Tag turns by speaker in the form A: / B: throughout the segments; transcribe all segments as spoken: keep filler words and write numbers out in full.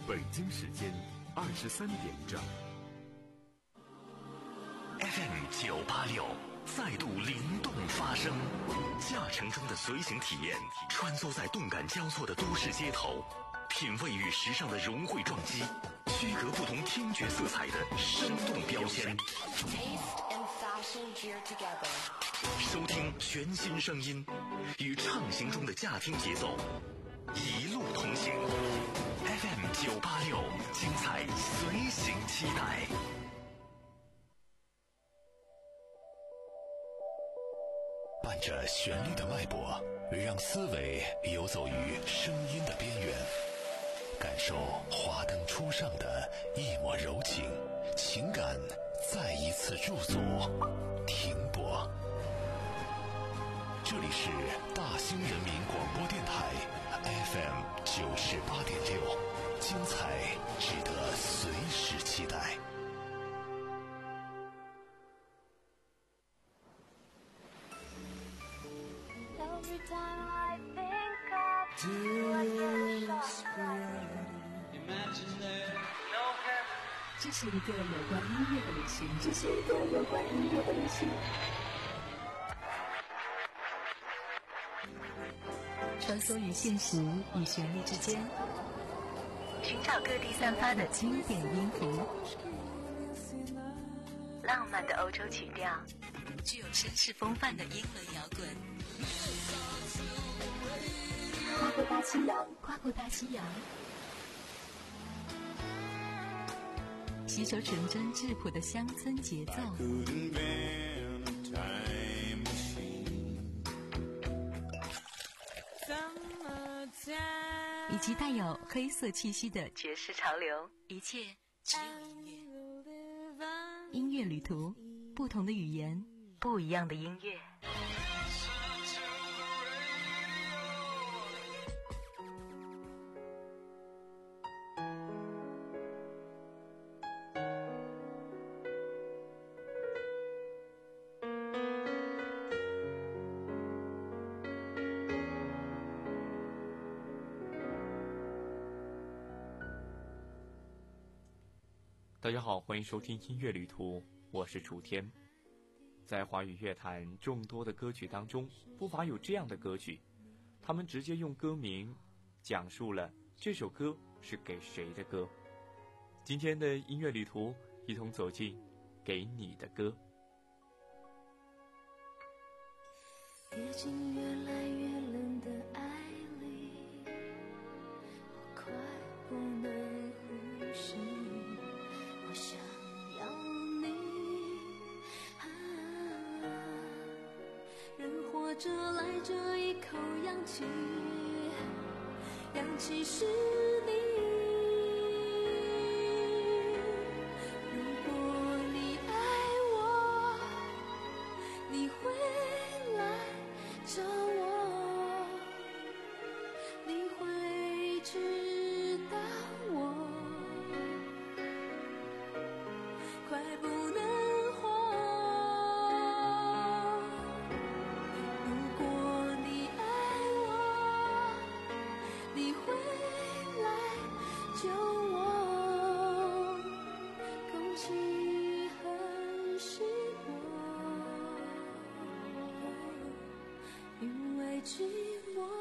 A: 北京时间二十三点整。
B: F M 九八六再度灵动发声，驾乘中的随行体验，穿梭在动感交错的都市街头，品味与时尚的融汇撞击，区隔不同听觉色彩的生动标签。收听全新声音，与畅行中的驾听节奏一路同行。F M 九八六，精彩随行期待。伴着旋律的脉搏，让思维游走于声音的边缘，感受华灯初上的一抹柔情，情感再一次驻足停泊。这里是大兴人民广播电台 F M 九十八点六，精彩值得随时期待。
C: Every time I think of you, I get
D: Imagine
C: no heaven.
E: 这是一个有关音乐的旅行，这是一个有关音乐的旅行。穿梭于现实与旋律之间，寻找各地散发的经典音符，浪漫的欧洲曲调，具有绅士风范的英伦摇滚。跨过大西洋，跨过大西洋，吸收纯真质朴的乡村节奏，以及带有黑色气息的爵士潮流，一切只有音乐。音乐旅途，不同的语言，不一样的音乐。
F: 大家好，欢迎收听音乐旅途，我是楚天。在华语乐坛众多的歌曲当中，不乏有这样的歌曲，他们直接用歌名讲述了这首歌是给谁的歌。今天的音乐旅途，一同走进给你的歌。
C: 跌进越来越冷的爱里，我快不能呼吸，我想要你啊，人活着来这一口氧气，氧气是你。如果你爱我，你会来找我，你会知道我快不能活。如果你爱我，你会来救我。空气很稀薄，因为寂寞。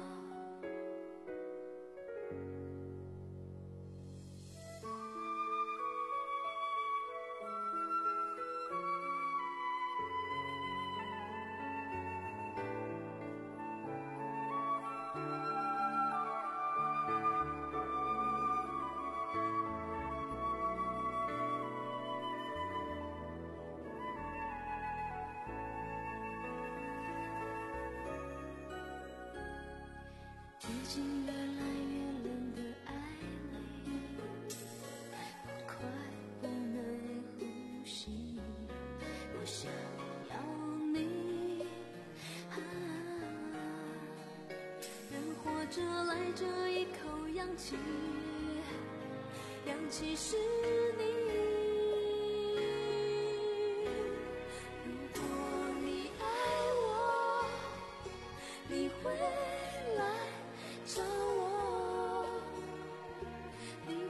C: 跌进越来越冷的爱里，我快不能呼吸，我想要你啊，人活着来这一口氧气，氧气是你。如果你爱我，你会来找我，你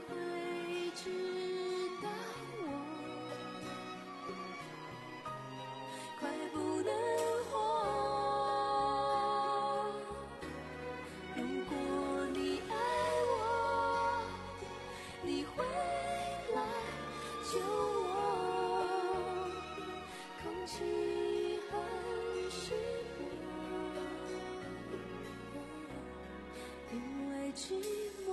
C: 寂寞。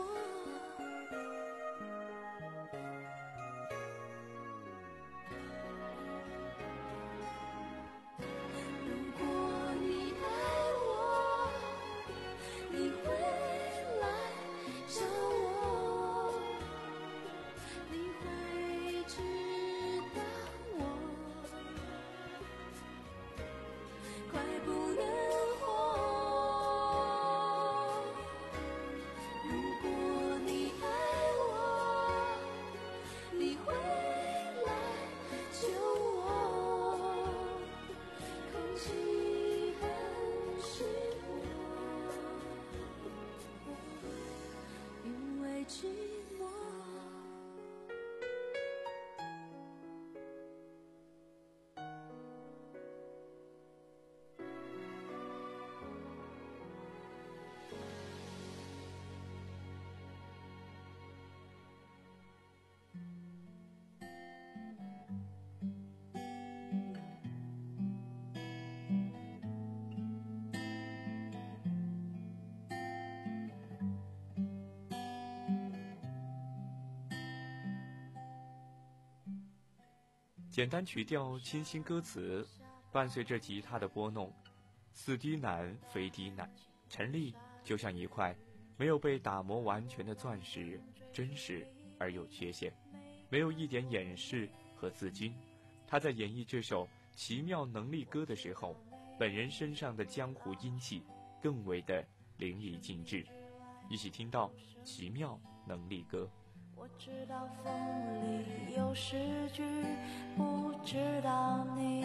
F: 简单曲调，清新歌词，伴随着吉他的拨弄，似低难非低难，陈粒就像一块没有被打磨完全的钻石，真实而有缺陷，没有一点掩饰和自矜。他在演绎这首奇妙能力歌的时候，本人身上的江湖阴气更为的淋漓尽致。一起听到奇妙能力歌。
C: 我知道风里有诗句，不知道你。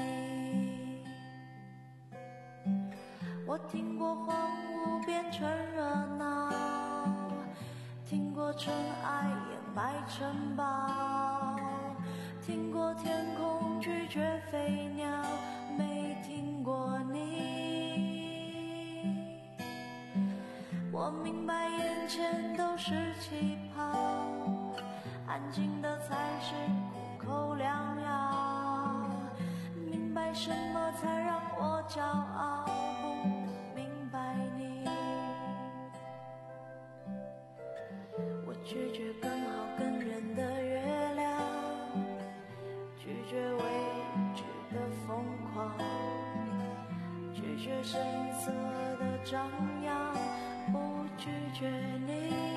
C: 我听过荒芜变成热闹，听过尘埃掩埋城堡，听过天空拒绝飞鸟，没听过你。我明白眼前都是气泡，安静的才是苦口良药，明白什么才让我骄傲，不明白你。我拒绝更好更圆的月亮，拒绝未知的疯狂，拒绝声色的张扬，不拒绝你。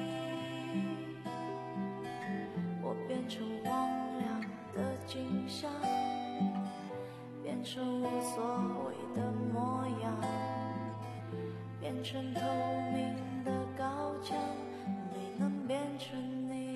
C: 我变成荒凉的景象，变成无所谓的模样，变成透明的高墙，没能变成你。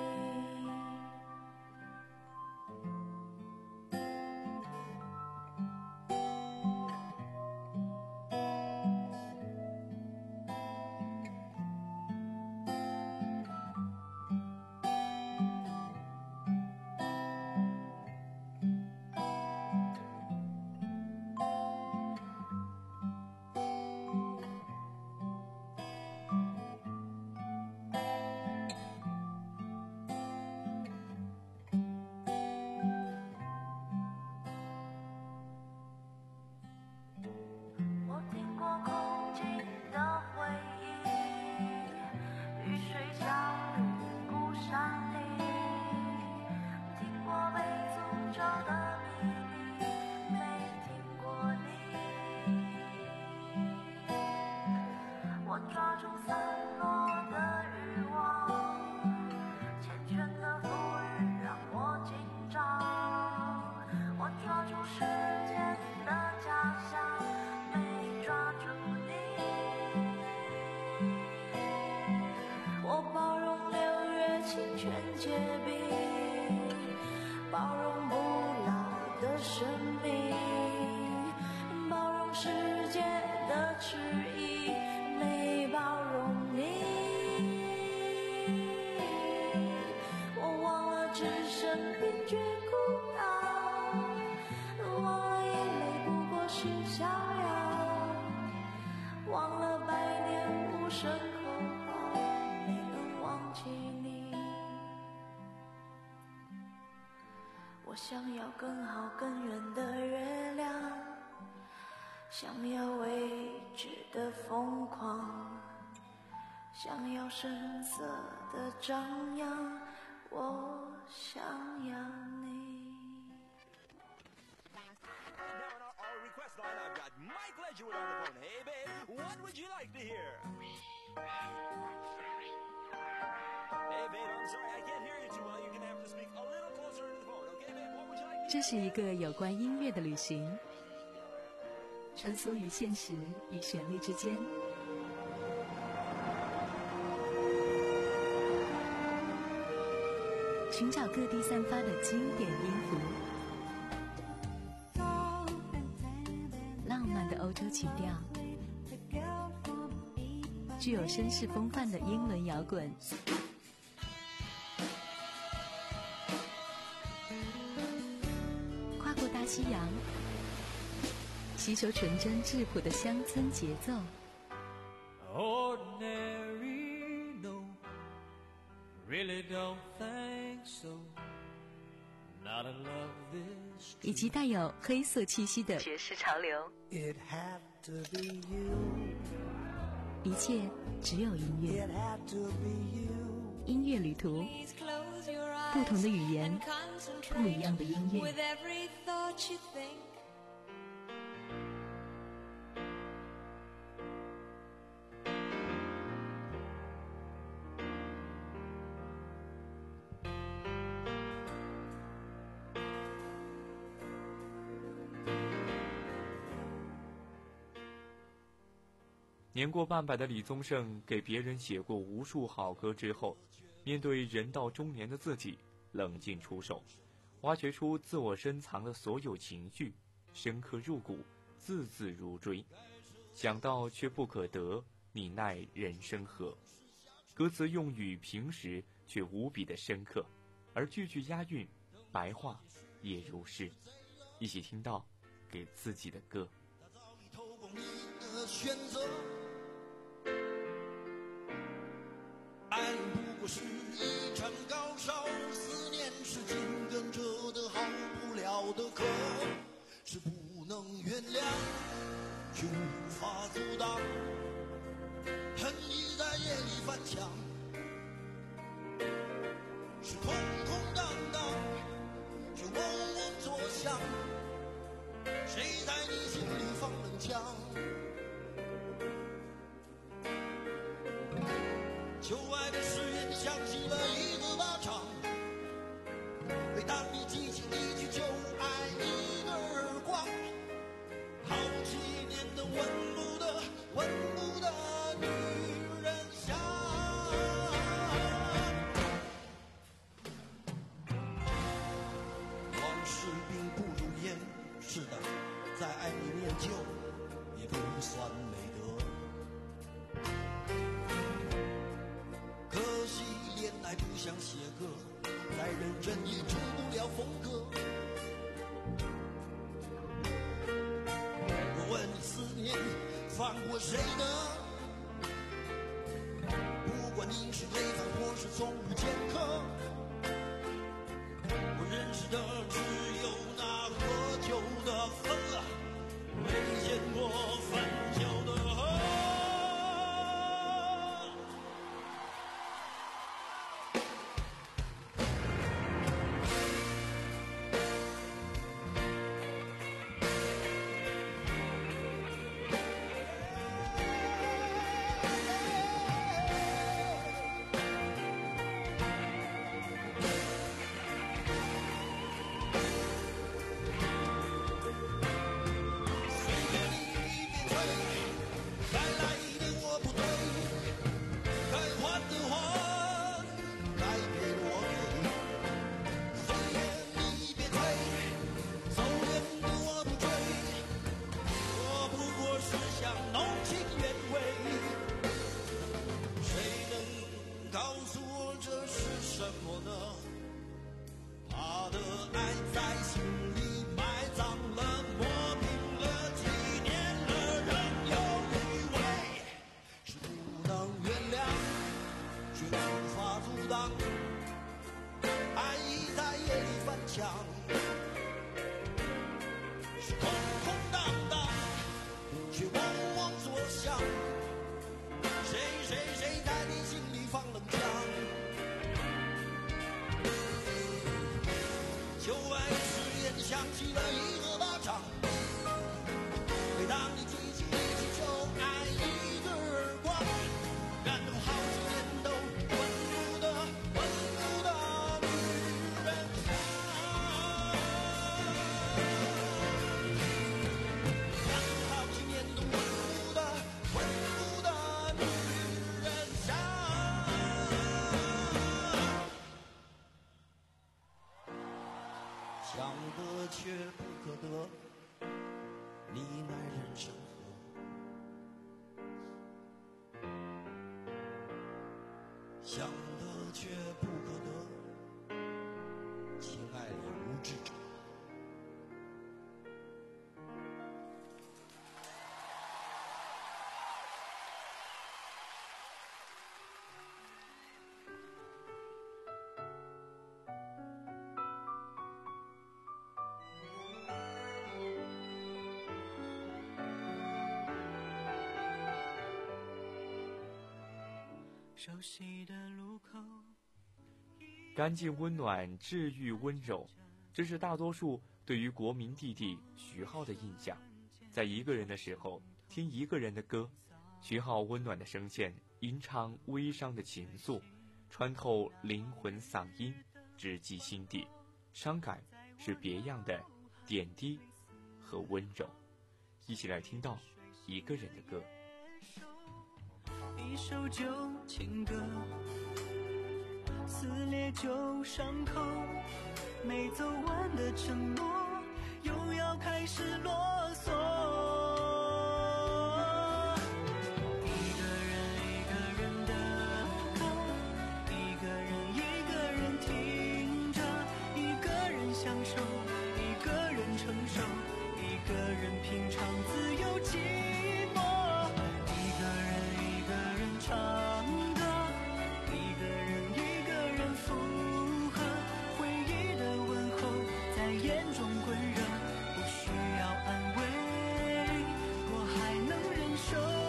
C: 包容不老的生命，包容世界的迟疑，没包容你。我忘了置身并觉孤岛，忘了眼泪不过是逍遥，忘了百年无声口号，没能忘记你。我想要更好更圆的月亮，想要未知的疯狂， 想要声色的张扬，我想要你。
E: 这是一个有关音乐的旅行，穿梭于现实与旋律之间，寻找各地散发的经典音符，浪漫的欧洲曲调，具有绅士风范的英伦摇滚，跨过大西洋，吸收纯真质朴的乡村节奏。
D: Ordinary, no, really don't think so. Not in love this.
E: 以及带有黑色气息的爵士潮流。
D: It had to be you.
E: 一切只有音乐。
D: It had to be you.
E: 音乐旅途，不同的语言，不一样的音乐。
C: With every thought you think.
F: 年过半百的李宗盛给别人写过无数好歌之后，面对人到中年的自己，冷静出手，挖掘出自我深藏的所有情绪，深刻入骨，字字如锥。想到却不可得，你奈人生何？歌词用语平实，却无比的深刻，而句句押韵，白话也如是。一起听到给自己的歌。
G: 选择，爱不过是一场高烧，思念是紧跟着的好不了的渴，是不能原谅，却无法阻挡，恨意在夜里翻墙，是空空荡荡，却嗡嗡作响，谁在你心里放冷枪？旧爱的誓言响起了一个巴掌，每当你记起一句就爱一个耳光，好几年的温不得温不得女人香。往事并不如烟，是的，在爱里念旧也不算美德。恋爱不像写歌，再认真也出不了风格。我问你思念放过谁呢？不管你是累犯或是从无前科，我认识的只有那喝酒的分了，没见过分酒的喝。爱意在夜里翻墙，是空空荡荡，却嗡嗡作响。谁谁谁在却不可得，你奈人生何？想得却不可得，情爱里无知者。
D: 熟悉的路口，
F: 干净温暖，治愈温柔，这是大多数对于国民弟弟徐浩的印象。在一个人的时候听一个人的歌，徐浩温暖的声线吟唱微伤的情愫，穿透灵魂嗓音，直击心底。伤感是别样的点滴和温柔。一起来听到一个人的歌。
D: 一首旧情歌，撕裂旧伤口，没走完的承诺又要开始啰嗦。一个人一个人的歌，一个人一个人听着，一个人享受，一个人承受，一个人品尝自由寂寞。唱歌，一个人一个人附和，回忆的问候在眼中滚热，不需要安慰，我还能忍受。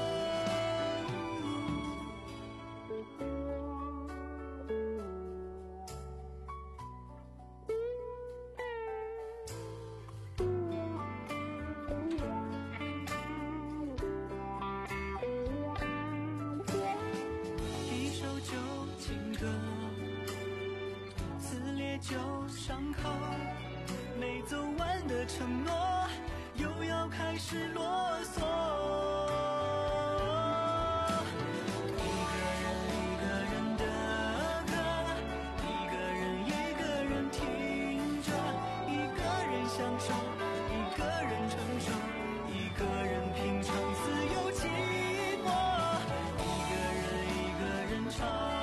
D: 旧伤口，没走完的承诺又要开始啰嗦。一个人一个人的歌，一个人一个人听着，一个人享受，一个人承受，一个人品尝自由寂寞。一个人一个人唱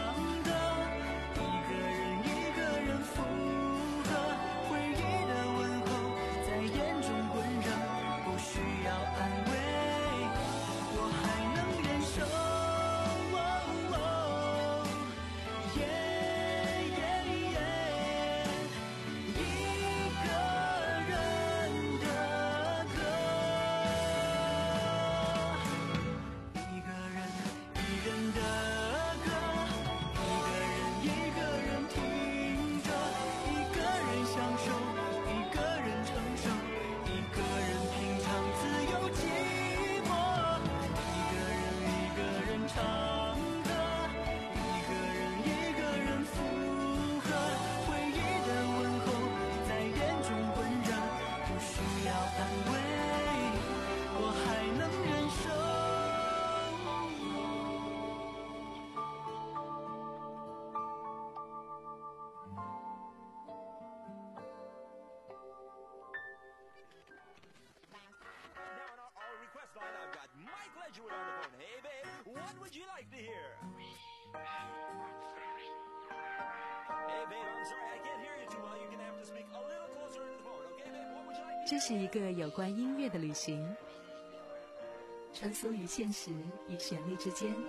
E: 这是一个有关音乐的旅行，穿梭于现实与旋律之间，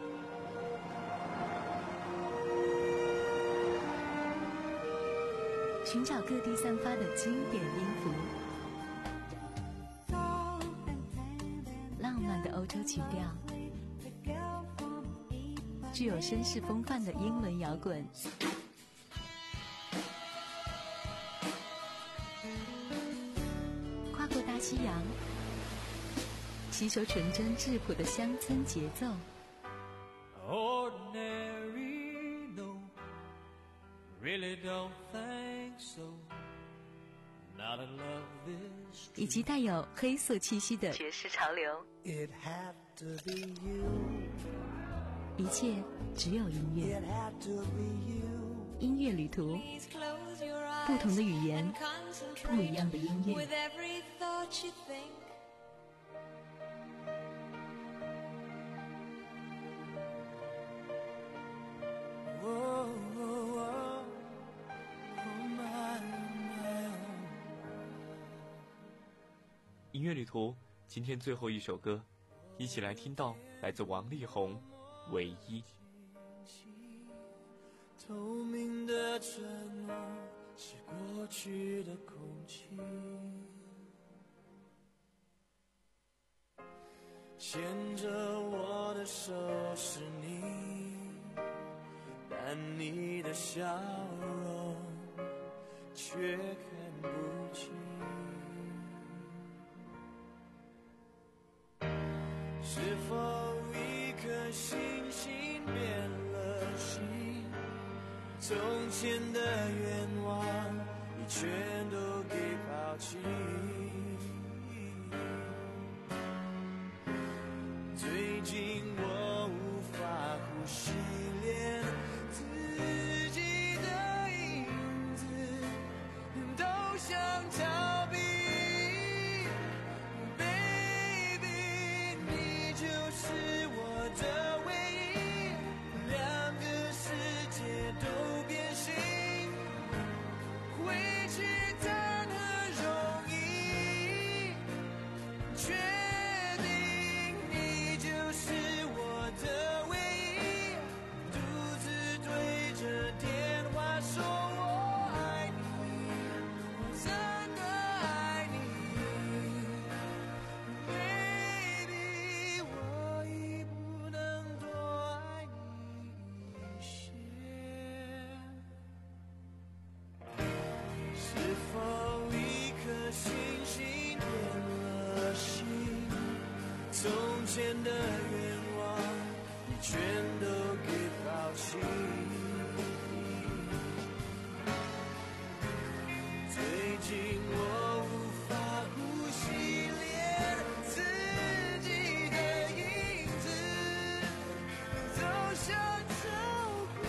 E: 寻找各地散发的经典音符，浪漫的欧洲曲调，具有绅士风范的英伦摇滚，跨过大西洋，吸收纯真质朴的乡村节奏。
D: Ordinary, no, really don't think so. Not in love this.
E: 以及带有黑色气息的爵士潮流。
D: It had to be you.
E: 一切只有音乐。
D: It had to be you.
E: 音乐旅途。
C: Please close your eyes.
E: 不同的语言，不一样的音乐。
F: 音乐旅途，今天最后一首歌，一起来听到来自王力宏《唯一》。
D: 透明的承诺是过去的空气，牵着我的手是你，但你的笑容却看不清。是否一颗星星变了心？从前的愿望已全都给抛弃，最近我无法呼吸，连自己的影子都想逃避。 Baby， 你就是我的唯一，两个世界都变形，回去谈何容易？确定你就是我的唯一，独自对着电话说我爱你，我真的爱你 ，Baby， 我已不能多爱你一些。 是否一颗星星变了心？从前的愿望你全都给抛弃。最近我无法呼吸，连自己的影子都想逃避。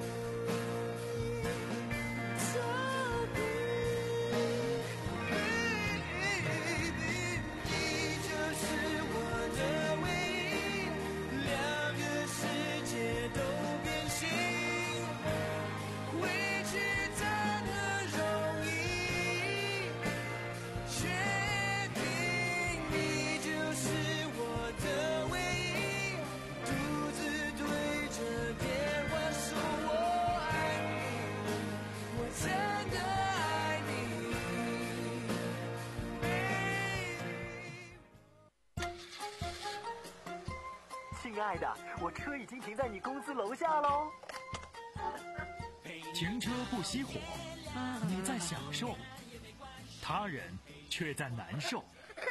H: 亲爱的，我车已经停在你公司楼下喽。
I: 停车不熄火，你在享受，他人却在难受。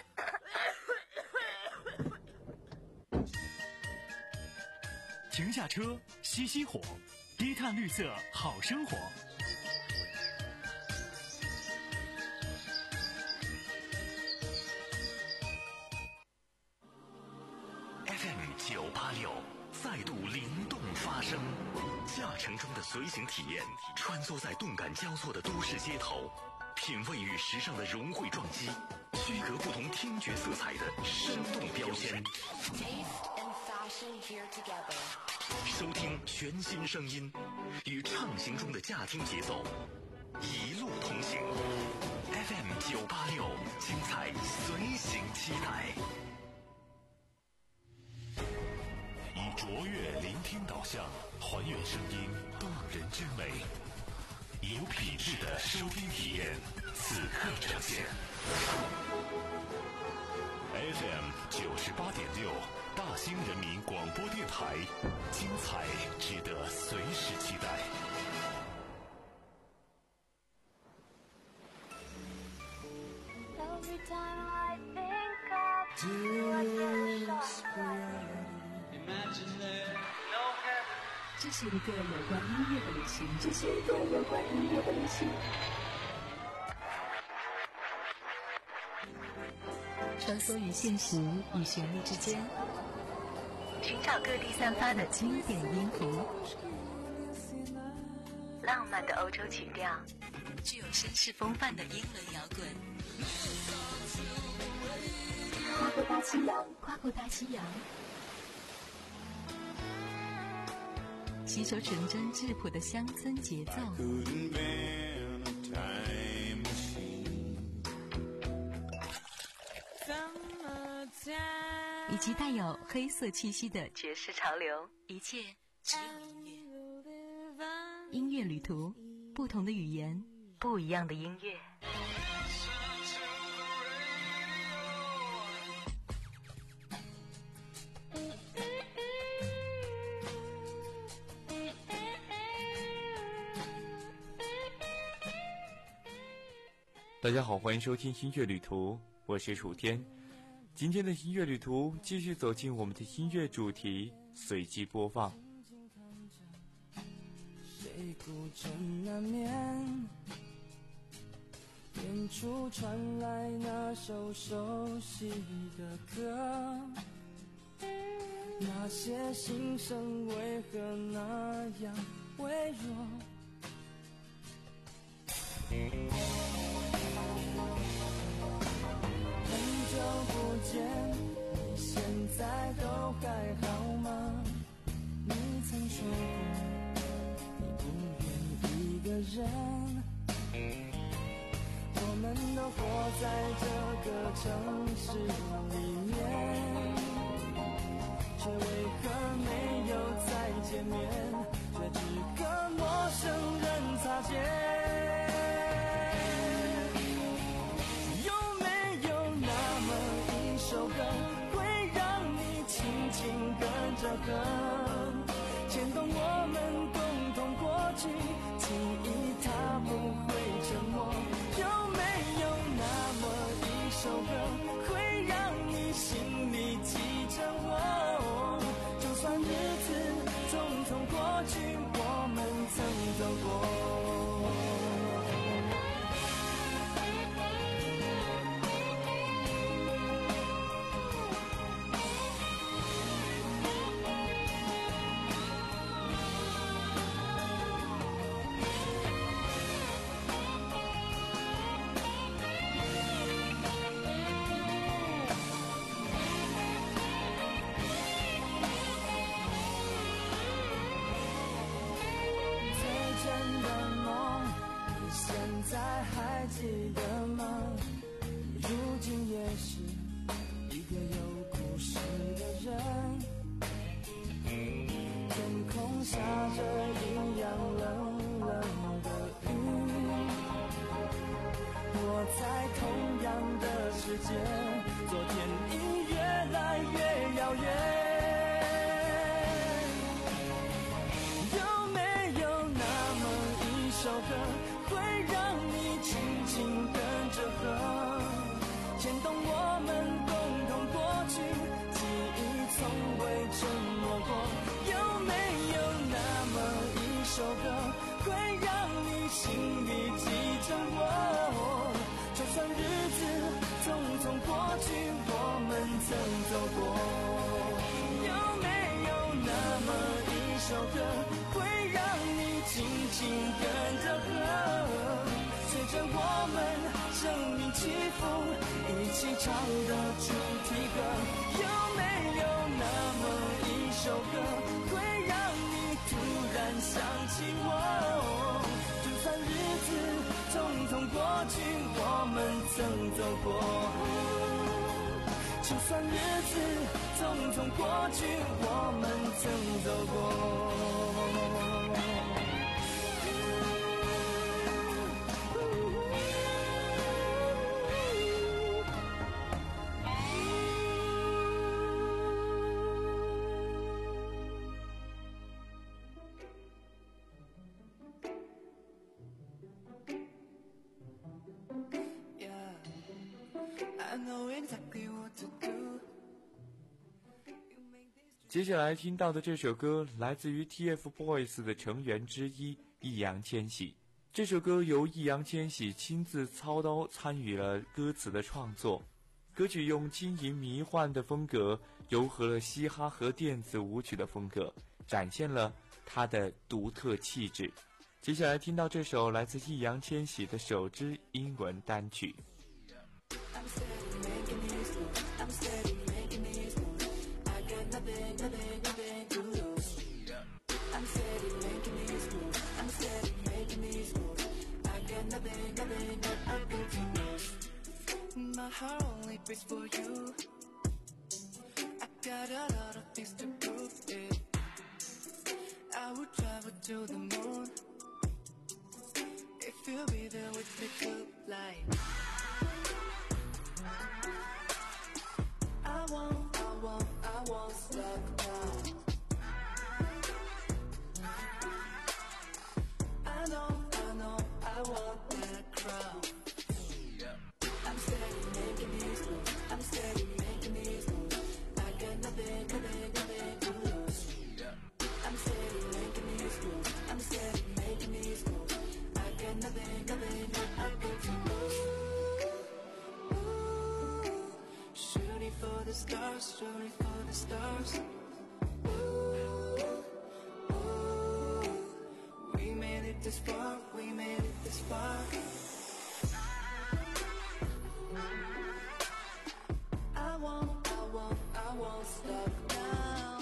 I: 停下车，熄熄火，低碳绿色好生活。
B: F M 九八六再度灵动发声，驾乘中的随行体验，穿梭在动感交错的都市街头，品味与时尚的融汇撞击，区隔不同听觉色彩的生动标签。收听全新声音，与畅行中的驾听节奏，一路同行。F M 九八六，精彩随行期待。 以卓越聆听导向，还原声音动人之美，有品质的收听体验，此刻呈现。F M 九十八点六，大兴人民广播电台，精彩值得随时期待。
E: 这是一个有关音乐的旅行，这是一个有关音乐的旅行。穿梭于现实与旋律之间，寻找各地散发的经典音符，浪漫的欧洲曲调， 具有绅士风范的英伦摇滚。跨过大西洋，跨过大西洋，吸收纯真质朴的乡村节奏，以及带有黑色气息的爵士潮流，一切只有音乐。音乐旅途，不同的语言，不一样的音乐。
F: 大家好，欢迎收听音乐旅途，我是楚天。今天的音乐旅途继续走进我们的音乐主题，随机播放。
D: 谁孤枕难眠，远处传来那首熟悉的歌，那些心声为何那样微弱？很久不见，你现在都还好吗？你曾说过你不愿一个人，我们都活在这个城市里面，却为何没有再见面，却只和陌生人擦肩。跟着和牵动我们共同过去，记忆它不会沉默。有没有那么一首歌，会让你心里记着我？就算日子匆匆过去，我们曾走过。现在还记得吗？如今也是一个有故事的人，天空下着一样冷冷的雨，我在同样的世界，昨天已越来越遥远。有没有那么一首歌，会让你轻轻跟着和，牵动我们共同过去，记忆从未沉默过。有没有那么一首歌，会让你心里记着我？就算日子匆匆过去，我们曾走过。有没有那么一首歌，会让你轻轻跟着和，随着我们生命起伏，一起唱的主题歌。有没有那么一首歌，会让你突然想起我？就算日子匆匆过去，我们曾走过。就算日子匆匆过去，我们曾走过。
F: 接下来听到的这首歌来自于 T F Boys 的成员之一易烊千玺。这首歌由易烊千玺亲自操刀参与了歌词的创作，歌曲用轻盈迷幻的风格糅合了嘻哈和电子舞曲的风格，展现了他的独特气质。 接下来听到这首来自易烊千玺的首支英文单曲。
D: My heart only beats for you. I got a lot of things to prove it. I would travel to the moon if you'll be there with me tonight. I won't, I won't, I won't stop now. I know, I know, I want that crown. I'm steady making these moves. I'm steady making these moves. I got nothing, nothing, nothing to lose. I'm steady making these moves. I'm steady making these moves. I got nothing, nothing, nothing to lose. Ooh, shooting for the stars, shooting for the stars. Ooh, ooh, we made it this far, we made it this far. I won't, I won't, I won't stop now.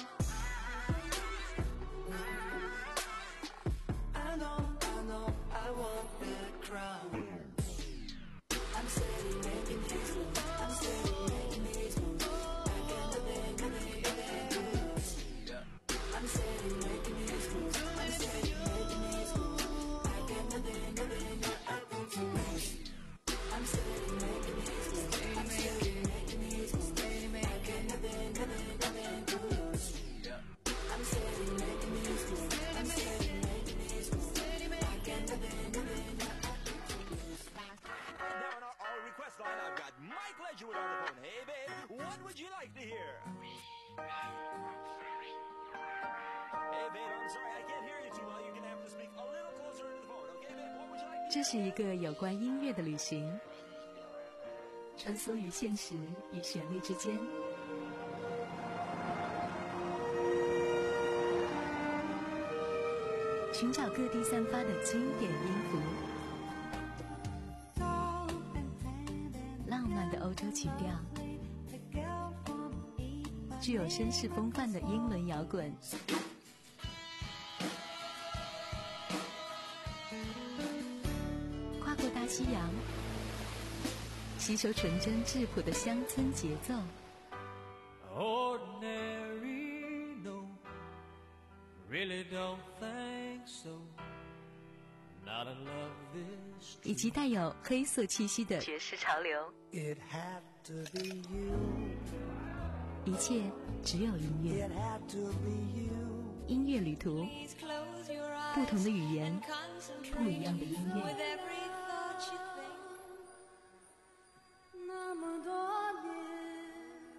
D: I know, I know, I want that crown. I'm steady making these moves. I'm steady making these moves. I got nothing, nothing, nothing to lose. I'm steady making these moves. I'm steady making these moves. I got nothing, nothing, nothing to lose. I'm steady making these moves. I'm steady making these moves. I got nothing, nothing, nothing to lose. I'm steady making these moves. I'm steady making these moves. I got nothing, nothing, nothing to lose.
J: Now on our, our request line, I've got Mike Ledgewood on the phone. Hey, babe, what would you like to hear? Hey, babe, I'm sorry, I can't hear you too well. You're gonna have to speak a little closer to the phone, okay, babe? What would you like to hear?
E: 这是一个有关音乐的旅行，穿梭于现实与旋律之间。寻找各地散发的经典音符，浪漫的欧洲情调，具有绅士风范的英伦摇滚，跨过大西洋，吸收纯真质朴的乡村节奏。
D: Ordinary, no, really don't think so. Not in love this.
E: 以及带有黑色气息的爵士潮流。
D: It had to be you.
E: 一切只有音乐。
D: It had to be you.
E: 音乐旅途，不同的语言，不一样的音乐。
C: 那么多年，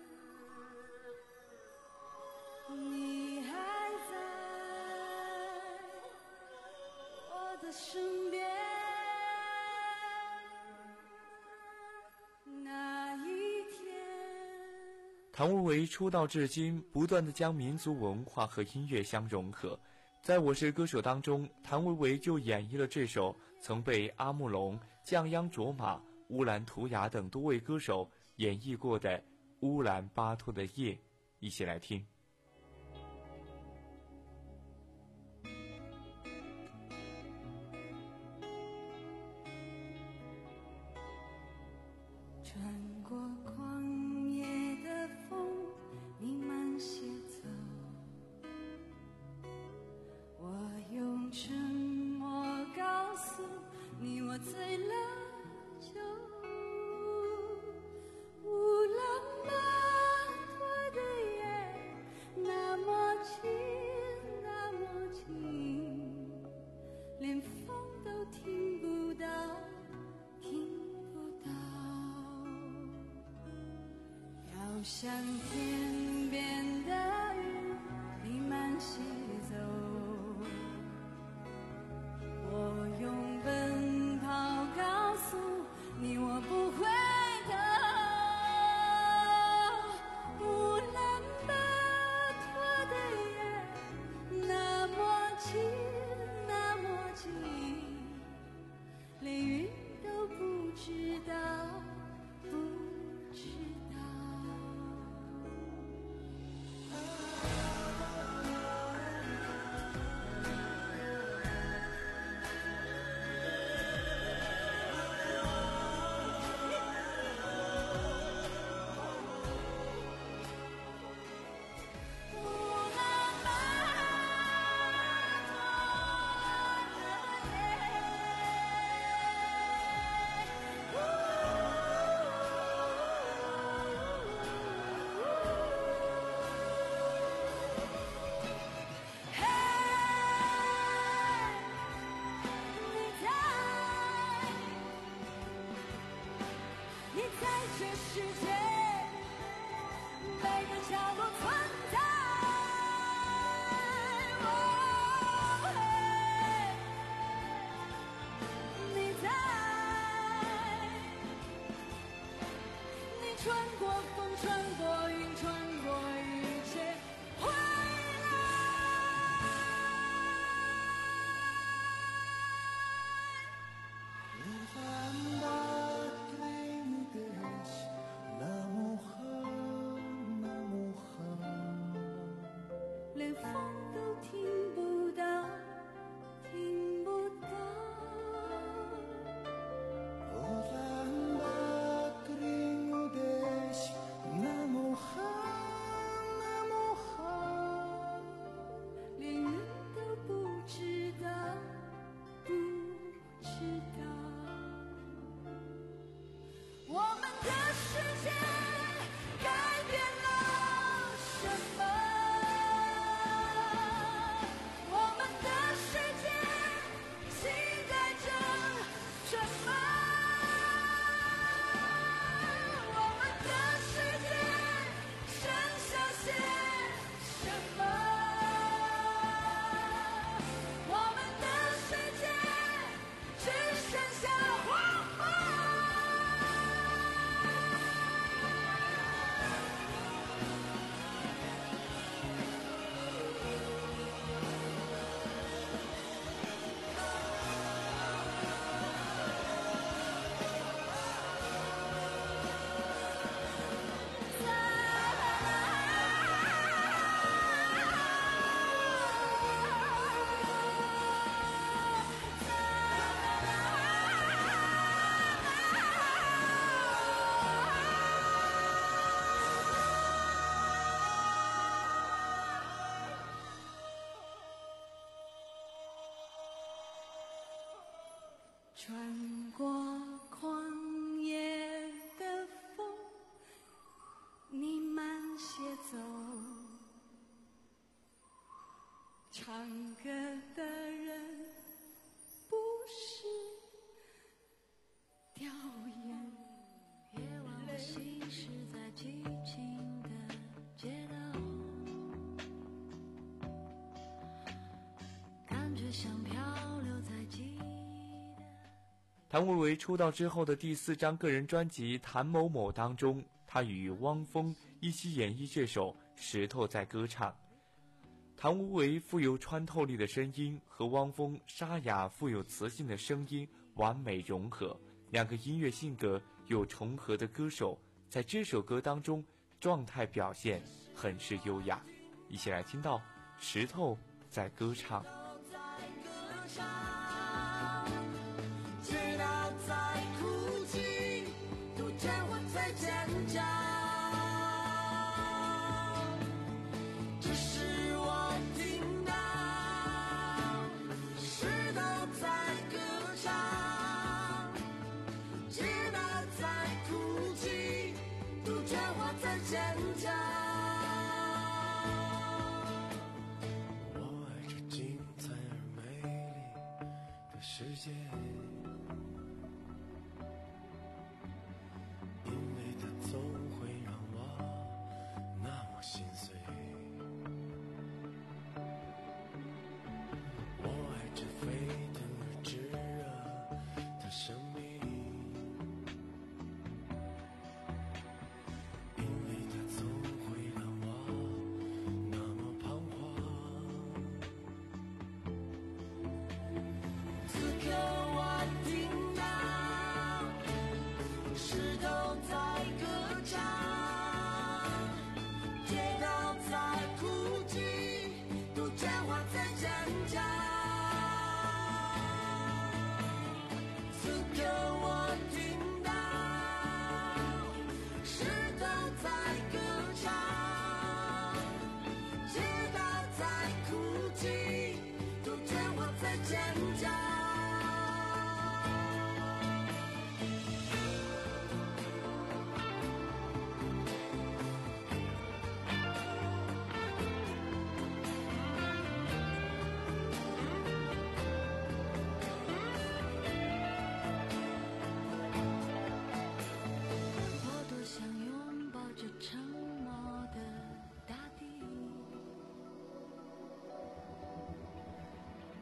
C: 你还在我的身边。那一天，
F: 谭维维出道至今，不断地将民族文化和音乐相融合。在《我是歌手》当中，谭维维就演绎了这首曾被阿木龙、降央卓玛、乌兰图雅等多位歌手演绎过的《乌兰巴托的夜》，一起来听。
C: 穿过旷野的风，弥漫写走。我用沉默告诉你，我醉了酒。乌兰巴托的夜，那么轻，那么轻，连风都听不到，听不到。飘向天边的云，弥漫西走。我用奔跑告诉你，我不回头。乌兰巴托的夜，那么轻，那么轻。 在这世界每个角落存在。哦嘿，你在，你穿过风，穿过云，穿过一切，回来。连风都听不到，听不到。连云都不知道，不知道。我们的世界改变了什么？我们的世界期待着什么？我们的世界剩下些什么？我们的世界只剩下谎话。穿过旷野的风，你慢些走。唱歌的人不是吊唁。夜晚我行驶在寂静的街道，感觉像漂流在记忆。
F: 谭维维出道之后的第四张个人专辑《谭某某》当中，他与汪峰一起演绎这首《石头在歌唱》。谭维维富有穿透力的声音和汪峰沙哑富有磁性的声音完美融合，两个音乐性格有重合的歌手在这首歌当中状态表现很是优雅。一起来听到《石头在歌唱》。
K: 世界，因为它总会让我那么心碎。我爱这沸腾而炙热的生命，因为它总会让我那么彷徨。此刻我听到石头在歌唱，街道在哭泣，杜鹃花在挣扎。此刻我听到石头在歌唱，街道在哭泣，杜鹃花在挣扎。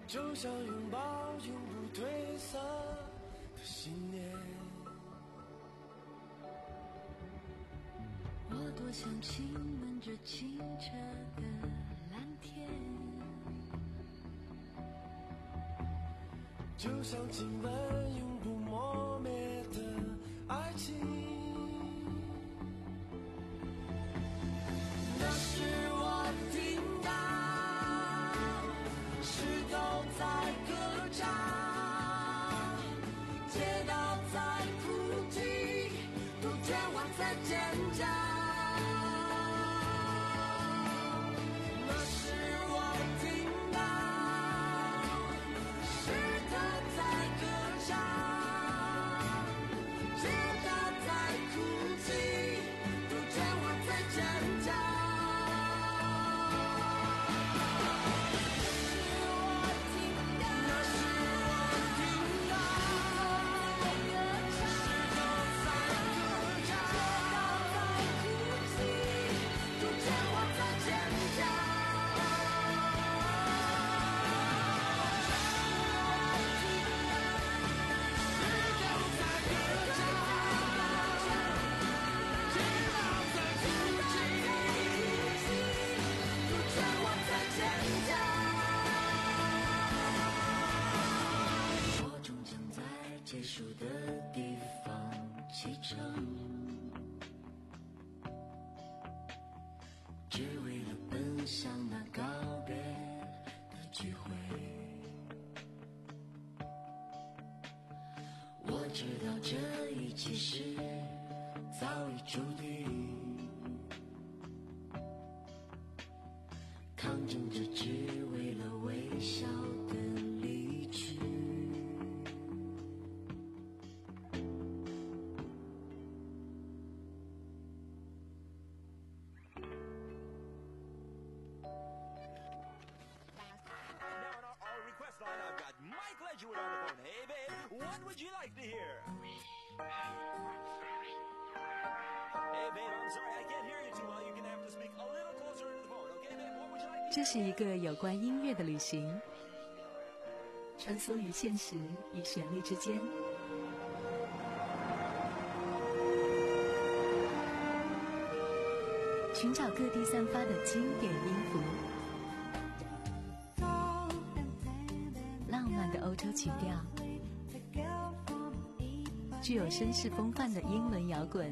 D: 就像拥抱永不褪色的信念。
C: 我多想亲吻着清澈的蓝天，
D: 就像亲吻永不磨灭的爱情。
K: 那时我听到石头在歌唱，街道在哭泣，杜鹃花在尖叫。那时我听到石头在歌唱，街道在哭泣，杜鹃花在尖叫。
C: 结束的地方启程，只为了奔向那告别的聚会。我知道这一切是早已注定，抗争着只为了微笑的离去。
E: 这是一个有关音乐的旅行，穿梭于现实与旋律之间，寻找各地散发的经典音符，浪漫的欧洲曲调，具有绅士风范的英伦摇滚，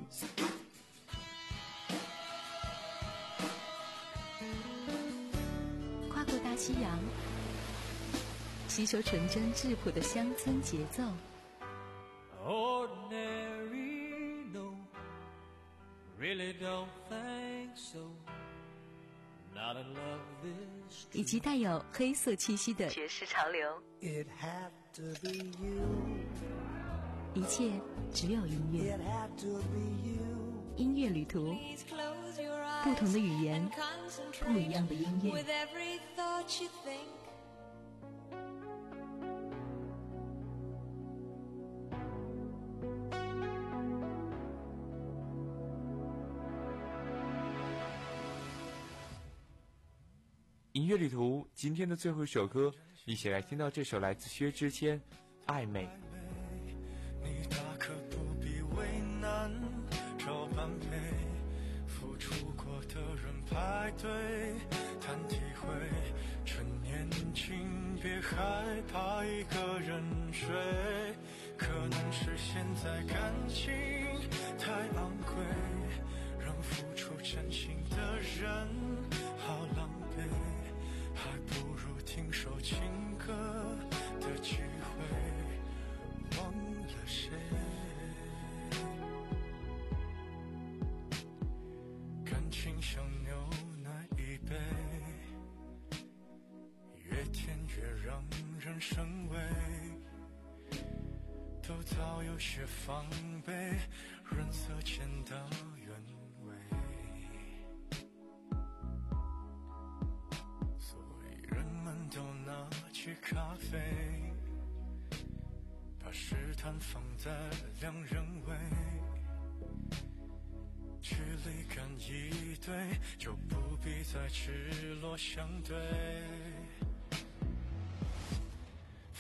E: 跨过大西洋，吸收纯真质朴的乡村节奏。
D: Ordinary, no, really don't think so. Not in love this
E: 以及带有黑色气息的爵士潮流。
D: It had to be you.
E: 一切只有音乐。
D: It had to be you.
E: 音乐旅途，不同的语言，不一样的音乐。
K: With every thought you think.
F: 音乐旅途今天的最后一首歌，一起来听到这首来自薛之谦《暧昧》。
D: 你大可不必为难，找般配付出过的人排队谈体会，趁年轻别害怕一个人睡，可能是现在感情太昂贵，让付出真心的人好狼狈，还不如听首情歌的机会，忘了谁。感情像牛奶一杯，越甜越让人生畏，都早有些防备，人色间的原味。所以人们都拿起咖啡，把试探放在两人位，距离感一对，就不必再赤裸相对。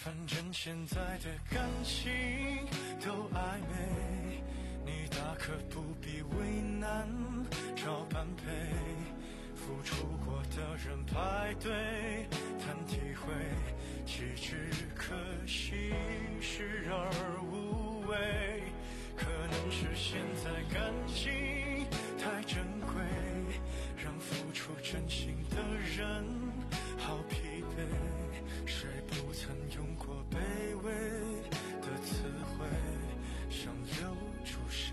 D: 反正现在的感情都暧昧，你大可不必为难找般配，付出过的人排队谈体会，岂止可惜视而无味。可能是现在感情太珍贵，让付出真心的人好疲惫，谁不曾用过卑微的词汇想留住谁。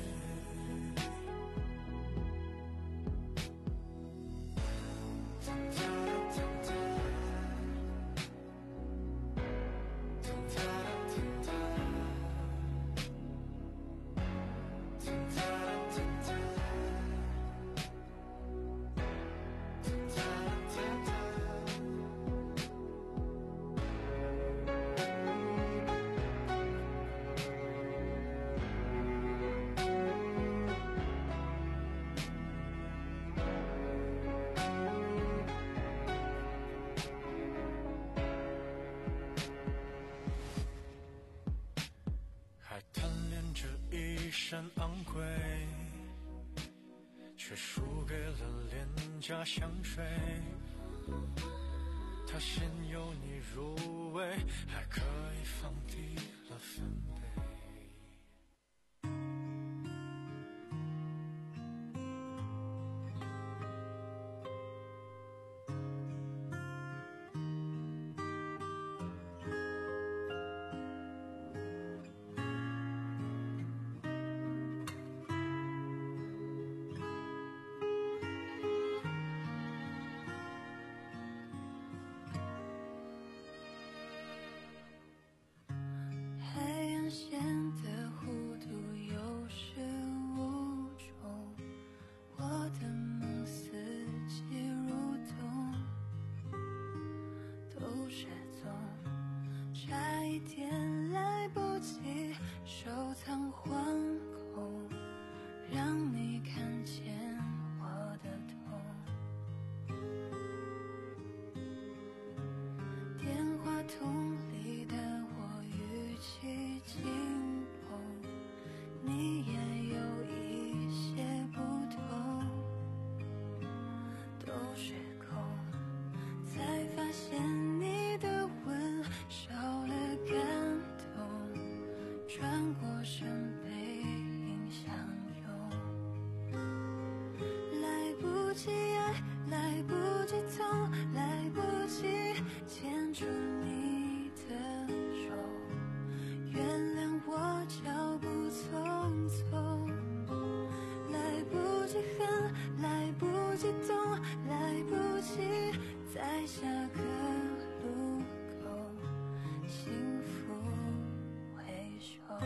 D: 一身昂贵，却输给了廉价香水。它先由你入味，还可以放低了分贝。
C: 显得糊涂有始无终，我的梦四季如冬，都失踪，差一点来不及收藏惶恐，让你看见我的痛。电话筒里的我语气轻碰，你也有一些不同，都是空，才发现你的吻少了感动，转过身背影相拥，来不及爱，来不及痛，来不及牵住你的手，原谅我脚步匆匆，来不及恨，来不及懂，来不及在下个路口幸福回首。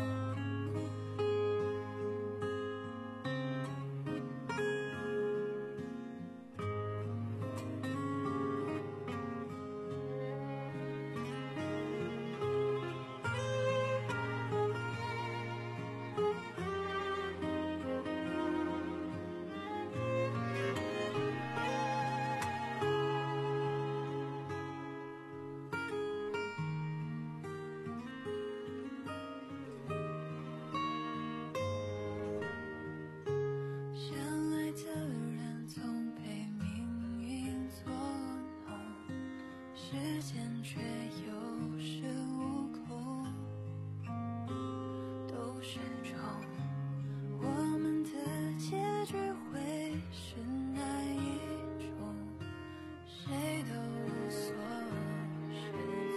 C: 相爱的人总被命运作弄，时间却有恃无恐，都是种，我们的结局会是哪一种？谁都无所适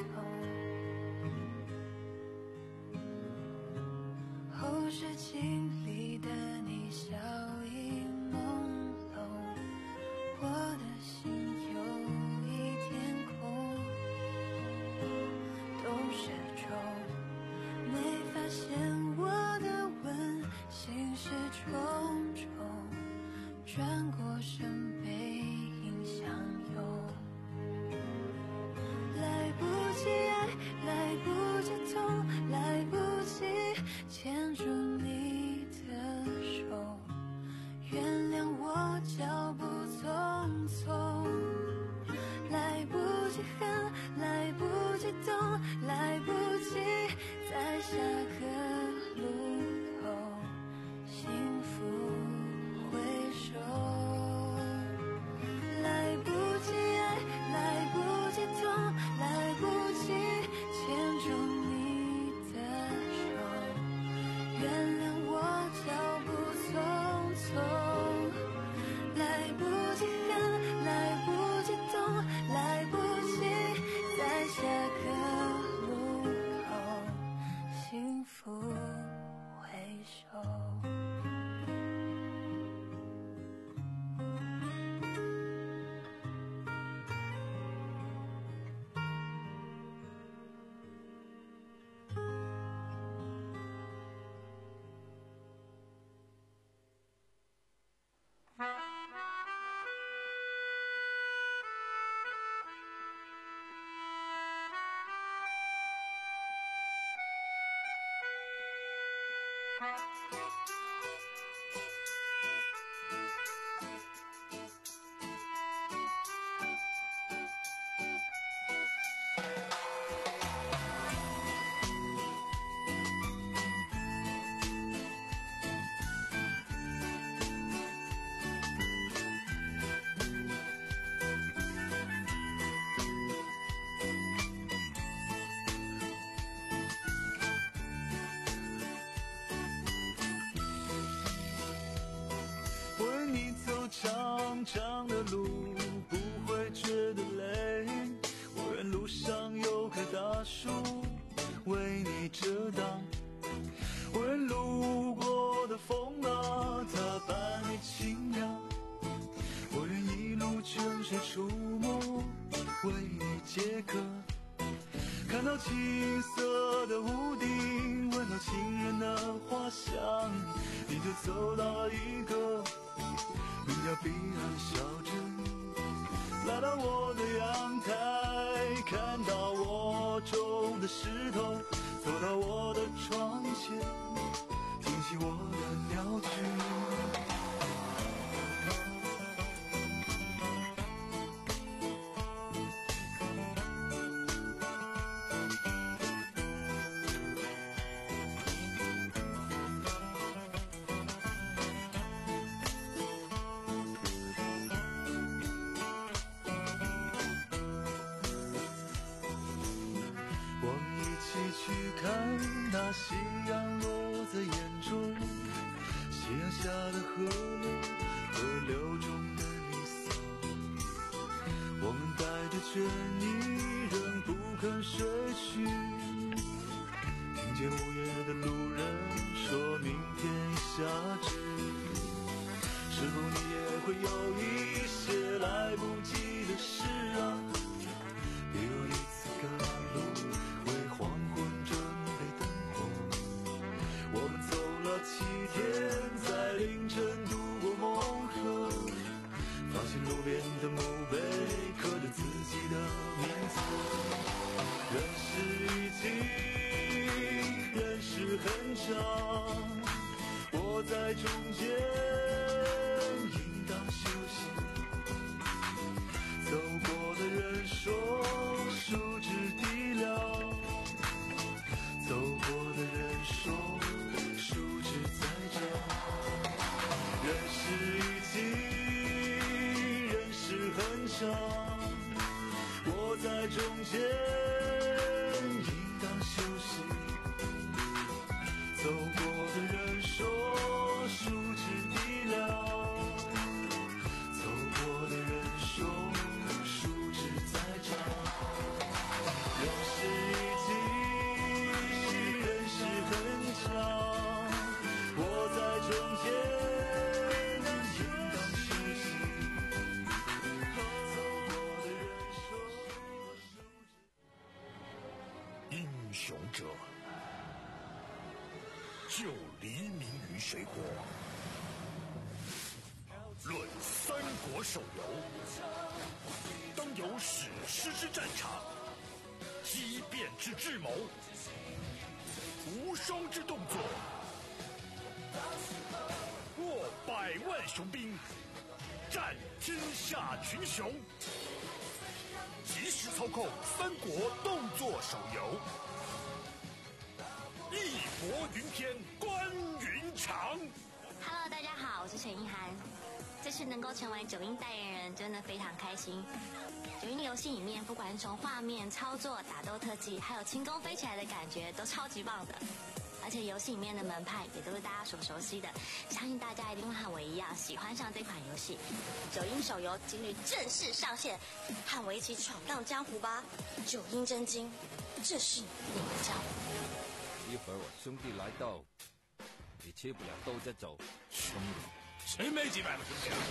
C: 从。后视镜里的你笑意朦胧，我的心有一点空，都是种，没发现我的吻心事重重，转过身背影相拥，来不及爱，来不及痛，来不及牵住你
D: 长长的路不会觉得累，我愿路上有棵大树为你遮挡，我愿路过的风啊它伴你轻扬，我愿一路泉水出没为你解渴，看到青色的屋顶，闻到情人的花香，你就走到了一个名叫彼岸小镇，来到我的阳台，看到我种的石头，走到我的窗前，听起我的鸟句。去看那夕阳落在眼中，夕阳下的河流，河流中的你骚，我们带着倦意仍不肯睡去，听见午夜的路人说明天已下止，是否你也会有一些来不及的事啊，别有一次赶路为黄昏准备灯火，我们走了七天，在凌晨渡过梦河，发现路边的墓碑刻着自己的名字，人世已经，人世很长，我在中间应当休息，走过的人说树枝低了，走过的人说树枝在长，人世已经，人世很长，我在中间应当休息，走过的人说树枝低了，走过的人说树枝在长，人世已经，人世很长，我在中间应当休息，走过的人说树枝。
B: 英雄者，就黎明于水火。论三国手游，当有史诗之战场，激变之智谋，无双之动作，握百万雄兵，战天下群雄。即时操控三国动作手游，义薄云天，关云长。
L: Hello， 大家好，我是陈意涵。这次能够成为九阴代言人，真的非常开心。九阴游戏里面，不管是从画面、操作、打斗特技，还有轻功飞起来的感觉，都超级棒的。而且游戏里面的门派也都是大家所熟悉的，相信大家一定会和我一样喜欢上这款游戏。九阴手游今日正式上线，和我一起闯荡江湖吧！九阴真经，这是你的江湖。
M: 一会儿我兄弟来到，你切不了都在走。兄弟，
I: 谁没几百个兄弟啊？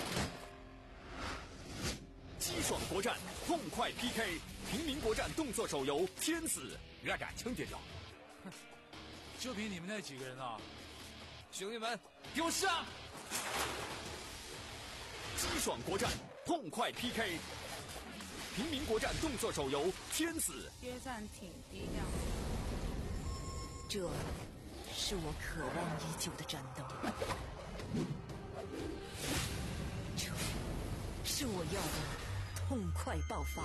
N: 激爽国战，痛快 P K， 平民国战动作手游《天子》，热感枪点着。
I: 就凭你们那几个人啊！
M: 兄弟们，给我上！
N: 激爽国战，痛快 P K， 平民国战动作手游《天子》。
O: 约战挺低调。
E: 这
O: 是我渴望已久的战斗，这是我要的痛快爆发，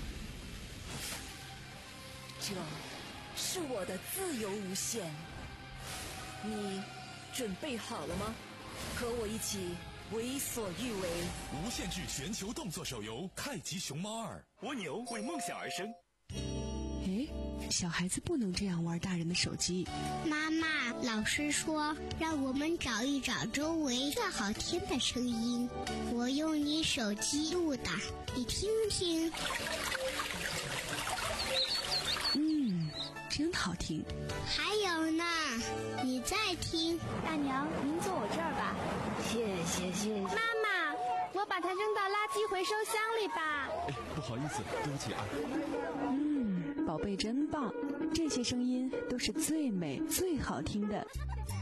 O: 这是我的自由无限。你准备好了吗？和我一起为所欲为。
B: 无限制全球动作手游《太极熊猫二》，
N: 蜗牛为梦想而生。
P: 哎，小孩子不能这样玩大人的手机。
Q: 妈妈，老师说让我们找一找周围最好听的声音，我用你手机录的，你听听。
P: 嗯，真好听。
Q: 还有呢，你再听。
R: 大娘，您坐我这儿吧。
O: 谢谢谢谢。
R: 妈妈，我把它扔到垃圾回收箱里吧。
A: 哎，不好意思，对不起啊。
P: 嗯，宝贝真棒，这些声音都是最美最好听的。